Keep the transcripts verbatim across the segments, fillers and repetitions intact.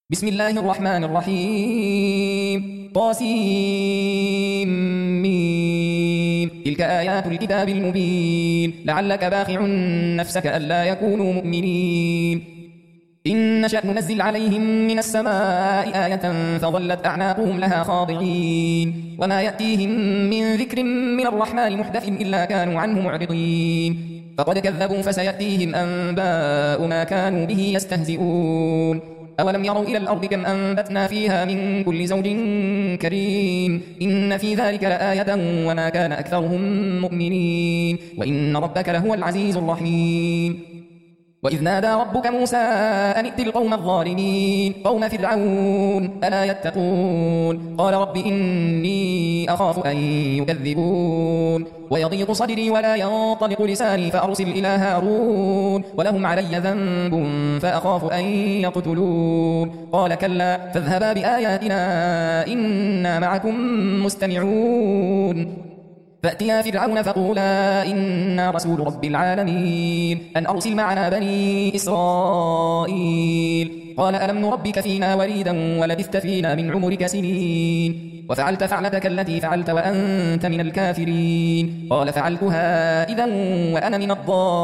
بسم الله الرحمن الرحيم طاسيم ميم. تلك آيات الكتاب المبين لعلك باخع نفسك ألا يكونوا مؤمنين. إن نشأ ننزل عليهم من السماء آية فظلت أعناقهم لها خاضعين وما يأتيهم من ذكر من الرحمن محدث إلا كانوا عنه معرضين. فقد كذبوا فسيأتيهم أنباء ما كانوا به يستهزئون. أولم يروا إلى الأرض كم أنبتنا فيها من كل زوج كريم إن في ذلك لآية وما كان أكثرهم مؤمنين وإن ربك لهو العزيز الرحيم. وإذ نادى ربك موسى أن ائت القوم الظالمين قوم فرعون ألا يتقون قال رب إني أخاف أن يكذبون ويضيق صدري ولا ينطلق لساني فأرسل إلى هارون ولهم علي ذنب فأخاف أن يقتلون قال كلا فاذهبا بآياتنا إنا معكم مستمعون. فأتيا فرعون فقولا إنا رسول رب العالمين أن أرسل معنا بني إسرائيل. قال ألم نربك فينا وليدا ولبثت فينا من عمرك سنين وفعلت فعلتك التي فعلت وأنت من الكافرين. قال فعلتها إذا وأنا من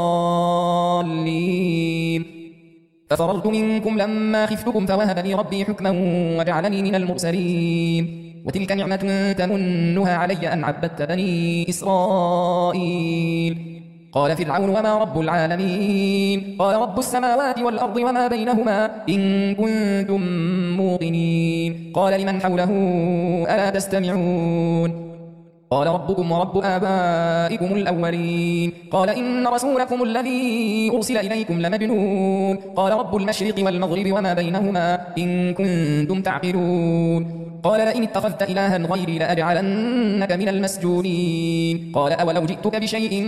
الضالين ففررت منكم لما خفتكم فوهب لي ربي حكما وجعلني من المرسلين. وتلك نعمة تمنها علي أن عبدت بني إسرائيل. قال فرعون وما رب العالمين قال رب السماوات والأرض وما بينهما إن كنتم موقنين. قال لمن حوله ألا تستمعون قال ربكم ورب آبائكم الأولين. قال إن رسولكم الذي أرسل إليكم لمجنون. قال رب المشرق والمغرب وما بينهما إن كنتم تعقلون. قال لئن اتخذت إلها غيري لأجعلنك من المسجونين. قال أولو جئتك بشيء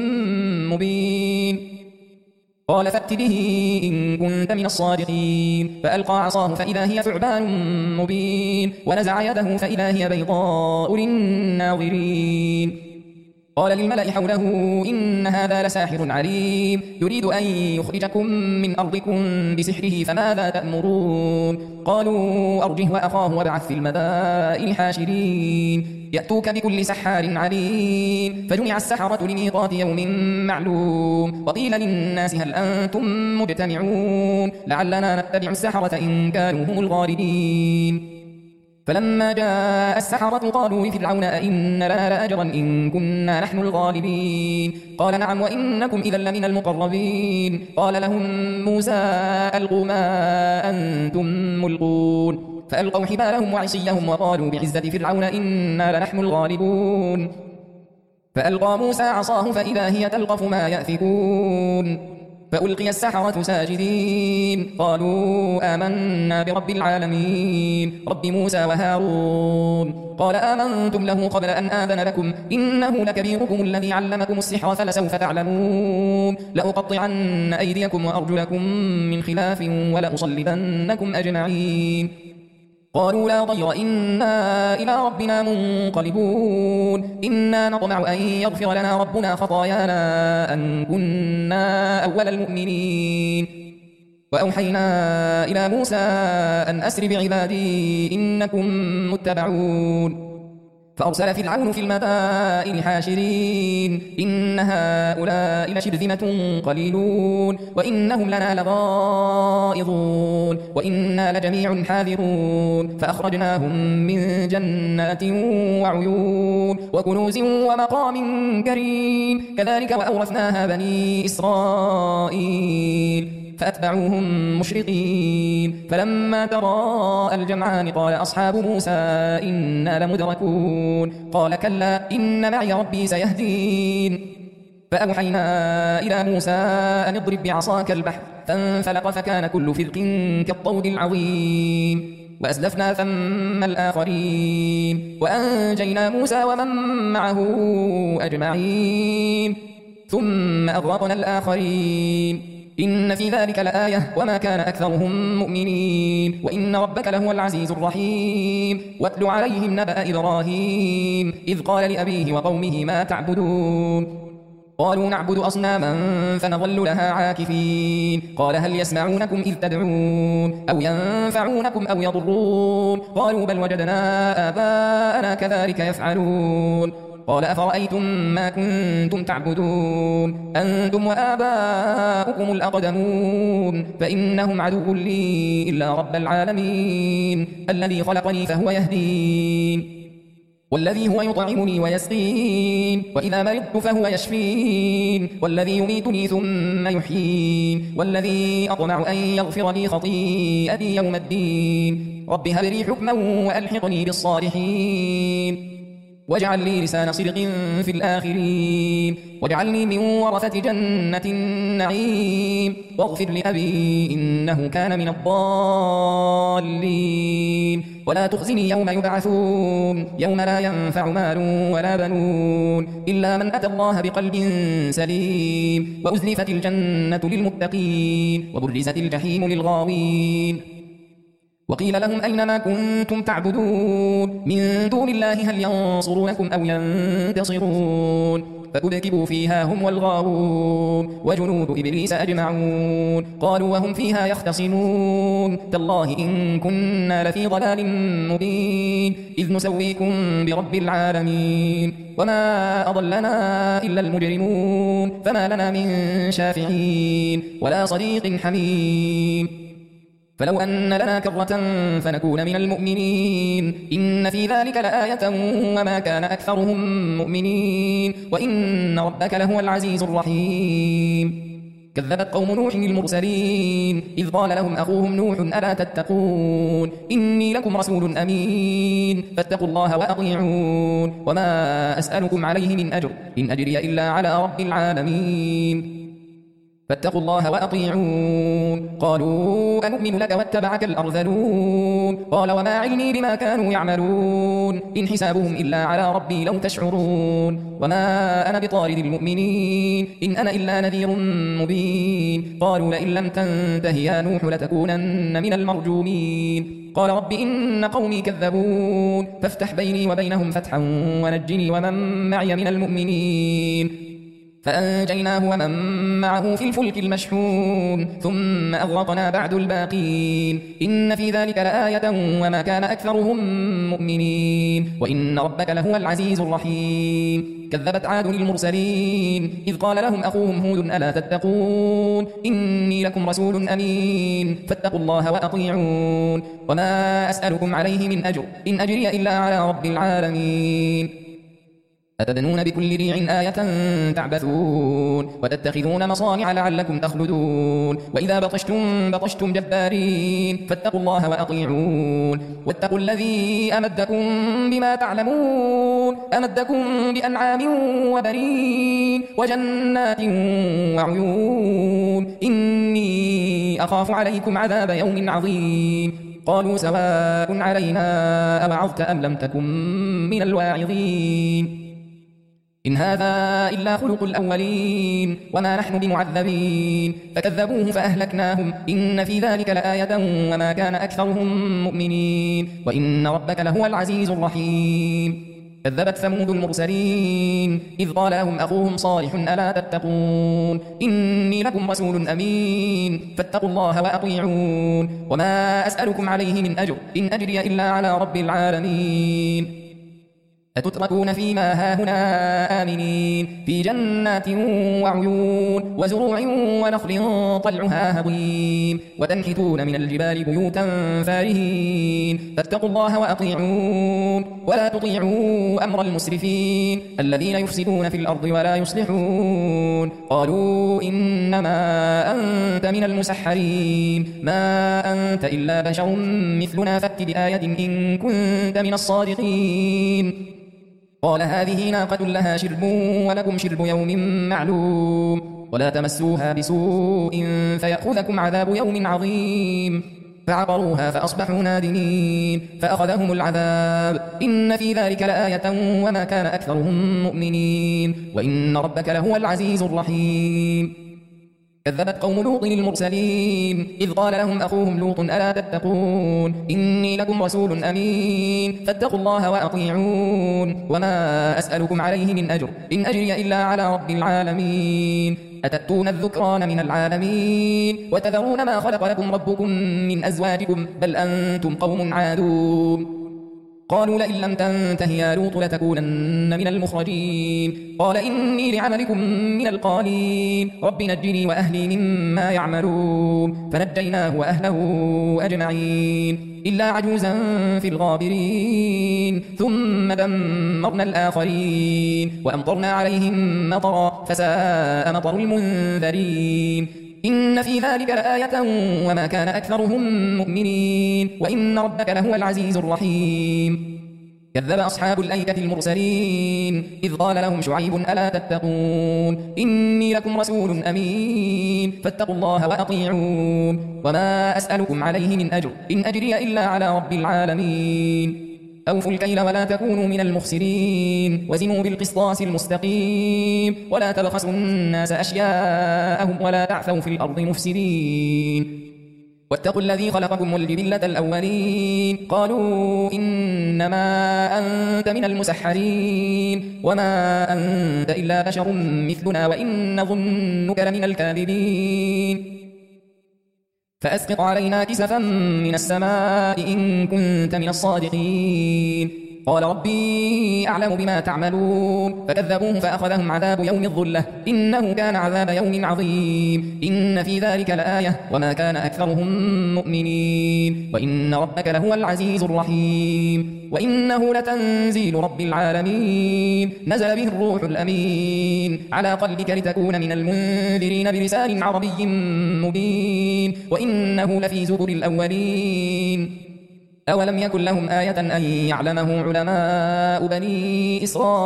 مبين قال فأت به إن كنت من الصادقين. فألقى عصاه فإذا هي ثعبان مبين ونزع يده فإذا هي بيضاء للناظرين. قال للملأ حوله إن هذا لساحر عليم يريد أن يخرجكم من أرضكم بسحره فماذا تأمرون. قالوا أرجه وأخاه وابعث في المدائن حاشرين يأتوك بكل سحار عليم. فجمع السحرة لميقات يوم معلوم وقيل للناس هل أنتم مجتمعون لعلنا نتبع السحرة إن كانوا هم الغالبين. فلما جاء السحرة قالوا لفرعون أئن لنا لأجرا إن كنا نحن الغالبين. قال نعم وإنكم إذا لمن المقربين. قال لهم موسى ألقوا ما أنتم ملقون. فألقوا حبالهم وعصيهم وقالوا بعزة فرعون إنا لنحن الغالبون. فألقى موسى عصاه فإذا هي تلقف ما يأفكون. فألقي السحرة ساجدين قالوا آمنا برب العالمين رب موسى وهارون. قال آمنتم له قبل أن آذن لكم إنه لكبيركم الذي علمكم السحر فلسوف تعلمون لأقطعن أيديكم وأرجلكم من خلاف ولأصلبنكم أجمعين. قالوا لا ضير إنا إلى ربنا منقلبون إنا نطمع أن يغفر لنا ربنا خطايانا أن كنا أول المؤمنين. وأوحينا إلى موسى أن أسر بعبادي إنكم متبعون. فأرسل فرعون في المدائن حاشرين إن هؤلاء لشرذمة قليلون وإنهم لنا لغائظون وإنا لجميع حاذرون. فأخرجناهم من جنات وعيون وكنوز ومقام كريم كذلك وأورثناها بني إسرائيل. فأتبعوهم مشرقين. فلما تراءى الجمعان قال أصحاب موسى إنا لمدركون. قال كلا إن معي ربي سيهدين. فأوحينا إلى موسى أن اضرب بعصاك البحر فانفلق فكان كل فرق كالطود العظيم. وأزلفنا ثم الآخرين وأنجينا موسى ومن معه أجمعين ثم أغرقنا الآخرين. إن في ذلك لآية وما كان أكثرهم مؤمنين وإن ربك لهو العزيز الرحيم. واتل عليهم نبأ إبراهيم إذ قال لأبيه وقومه ما تعبدون. قالوا نعبد أصناما فنظل لها عاكفين قال هل يسمعونكم إذ تدعون أو ينفعونكم أو يضرون قالوا بل وجدنا آباءنا كذلك يفعلون قال أفرأيتم ما كنتم تعبدون أنتم وآباؤكم الأقدمون فإنهم عدو لي إلا رب العالمين الذي خلقني فهو يهدين والذي هو يطعمني ويسقين وإذا مرضت فهو يشفين والذي يميتني ثم يحيين والذي أطمع أن يغفر لي خطيئتي يوم الدين رب هب لي حكما وألحقني بالصالحين واجعل لي لسان صدق في الآخرين واجعلني من ورثة جنة النعيم واغفر لأبي إنه كان من الضالين ولا تخزني يوم يبعثون يوم لا ينفع مال ولا بنون إلا من أتى الله بقلب سليم وأزلفت الجنة للمتقين وبرزت الجحيم للغاوين وقيل لهم أين ما كنتم تعبدون من دون الله هل ينصرونكم أو ينتصرون فكبكبوا فيها هم والغاوون وجنود إبليس أجمعون قالوا وهم فيها يختصمون تالله إن كنا لفي ضلال مبين إذ نسويكم برب العالمين وما أضلنا إلا المجرمون فما لنا من شافعين ولا صديق حميم فلو أن لنا كرة فنكون من المؤمنين إن في ذلك لآية وما كان أكثرهم مؤمنين وإن ربك لهو العزيز الرحيم كذبت قوم نوح المرسلين إذ قال لهم أخوهم نوح ألا تتقون إني لكم رسول أمين فاتقوا الله وأطيعون وما أسألكم عليه من أجر إن أجري إلا على رب العالمين فاتقوا الله وأطيعون قالوا أنؤمن لك واتبعك الأرذلون قال وما علمي بما كانوا يعملون إن حسابهم إلا على ربي لو تشعرون وما أنا بطارد المؤمنين إن أنا إلا نذير مبين قالوا لئن لم تنته يا نوح لتكونن من المرجومين قال رب إن قومي كذبون فافتح بيني وبينهم فتحا ونجني ومن معي من المؤمنين فأنجيناه ومن معه في الفلك المشحون ثم أغرقنا بعد الباقين إن في ذلك لآية وما كان أكثرهم مؤمنين وإن ربك لهو العزيز الرحيم كذبت عاد المرسلين إذ قال لهم أخوهم هود ألا تتقون إني لكم رسول أمين فاتقوا الله وأطيعون وما أسألكم عليه من أجر إن أجري إلا على رب العالمين أتبنون بكل ريع آية تعبثون وتتخذون مصانع لعلكم تخلدون وإذا بطشتم بطشتم جبارين فاتقوا الله وأطيعون واتقوا الذي أمدكم بما تعلمون أمدكم بأنعام وبنين وجنات وعيون إني أخاف عليكم عذاب يوم عظيم قالوا سواء علينا أوعظت أم لم تكن من الواعظين إن هذا إلا خلق الأولين وما نحن بمعذبين فكذبوه فأهلكناهم إن في ذلك لآية وما كان أكثرهم مؤمنين وإن ربك لهو العزيز الرحيم كذبت ثمود المرسلين إذ قال لهم أخوهم صالح ألا تتقون إني لكم رسول أمين فاتقوا الله وأطيعون وما أسألكم عليه من أجر إن أجري إلا على رب العالمين أتتركون فيما هاهنا آمنين في جنات وعيون وزروع ونخل طلعها هضيم وتنحتون من الجبال بيوتا فارهين فاتقوا الله وأطيعون ولا تطيعوا أمر المسرفين الذين يفسدون في الأرض ولا يصلحون قالوا إنما أنت من المسحرين ما أنت إلا بشر مثلنا فأت بآية إن كنت من الصادقين قال هذه ناقة لها شرب ولكم شرب يوم معلوم ولا تمسوها بسوء فيأخذكم عذاب يوم عظيم فعقروها فأصبحوا نادمين فأخذهم العذاب إن في ذلك لآية وما كان أكثرهم مؤمنين وإن ربك لهو العزيز الرحيم كذبت قوم لوط المرسلين إذ قال لهم أخوهم لوط ألا تتقون إني لكم رسول أمين فاتقوا الله وأطيعون وما أسألكم عليه من أجر إن أجري إلا على رب العالمين أتأتون الذكران من العالمين وتذرون ما خلق لكم ربكم من أزواجكم بل أنتم قوم عادون قالوا لئن لم تنته يا لوط لتكونن من المخرجين قال إني لعملكم من القالين رب نجني وأهلي مما يعملون فنجيناه وأهله أجمعين إلا عجوزا في الغابرين ثم دمرنا الآخرين وأمطرنا عليهم مطرا فساء مطر المنذرين إن في ذلك لآية وما كان أكثرهم مؤمنين وإن ربك لهو العزيز الرحيم كذب أصحاب الأيكة المرسلين إذ قال لهم شعيب ألا تتقون إني لكم رسول أمين فاتقوا الله وأطيعون وما أسألكم عليه من أجر إن أجري إلا على رب العالمين أوفوا الكيل ولا تكونوا من المخسرين وزنوا بالقسطاس المستقيم ولا تبخسوا الناس أشياءهم ولا تعثوا في الأرض مفسدين واتقوا الذي خلقكم والجبلة الأولين قالوا إنما أنت من المسحرين وما أنت إلا بشر مثلنا وإن نظنك لمن الكاذبين فأسقط علينا كسفا من السماء إن كنت من الصادقين قال ربي أعلم بما تعملون فكذبوه فأخذهم عذاب يوم الظلة إنه كان عذاب يوم عظيم إن في ذلك لآية وما كان أكثرهم مؤمنين وإن ربك لهو العزيز الرحيم وإنه لتنزيل رب العالمين نزل به الروح الأمين على قلبك لتكون من المنذرين بلسان عربي مبين وإنه لفي زبر الأولين أولم يكن لهم آية أن يعلمه علماء بني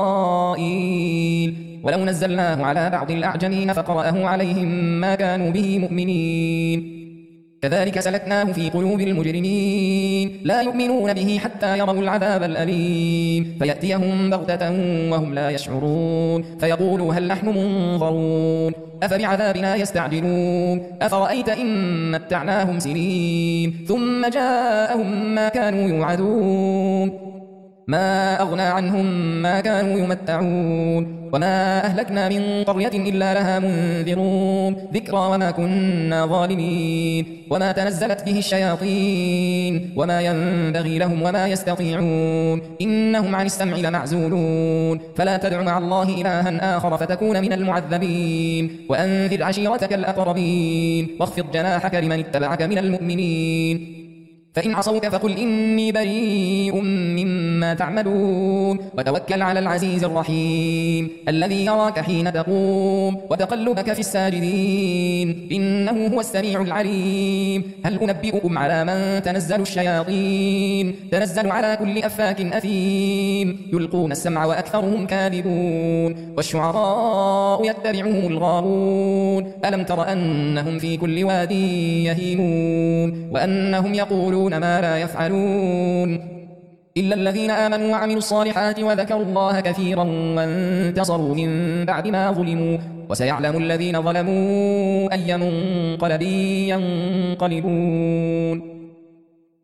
إسرائيل ولو نزلناه على بعض الأعجمين فقرأه عليهم ما كانوا به مؤمنين كذلك سلكناه في قلوب المجرمين لا يؤمنون به حتى يروا العذاب الأليم فيأتيهم بغتة وهم لا يشعرون فيقولوا هل نحن منظرون أفبعذابنا يستعجلون أفرأيت إن متعناهم سنين ثم جاءهم ما كانوا يوعدون ما أغنى عنهم ما كانوا يمتعون وما أهلكنا من قرية إلا لها منذرون ذكرى وما كنا ظالمين وما تنزلت به الشياطين وما ينبغي لهم وما يستطيعون إنهم عن السمع لمعزولون فلا تدع مع الله إلها آخر فتكون من المعذبين وأنذر عشيرتك الأقربين واخفض جناحك لمن اتبعك من المؤمنين فإن عصوك فقل إني بريء مما تعملون وتوكل على العزيز الرحيم الذي يراك حين تقوم وتقلبك في الساجدين إنه هو السميع العليم هل أنبئكم على من تنزل الشياطين تنزل على كل أفاك أثيم يلقون السمع وأكثرهم كاذبون والشعراء يتبعهم الغاوون ألم تر أنهم في كل واد يهيمون وأنهم يقولون ما لا يفعلون إلا الذين آمنوا وعملوا الصالحات وذكروا الله كثيرا وانتصروا من بعد ما ظلموا وسيعلم الذين ظلموا أي منقلب ينقلبون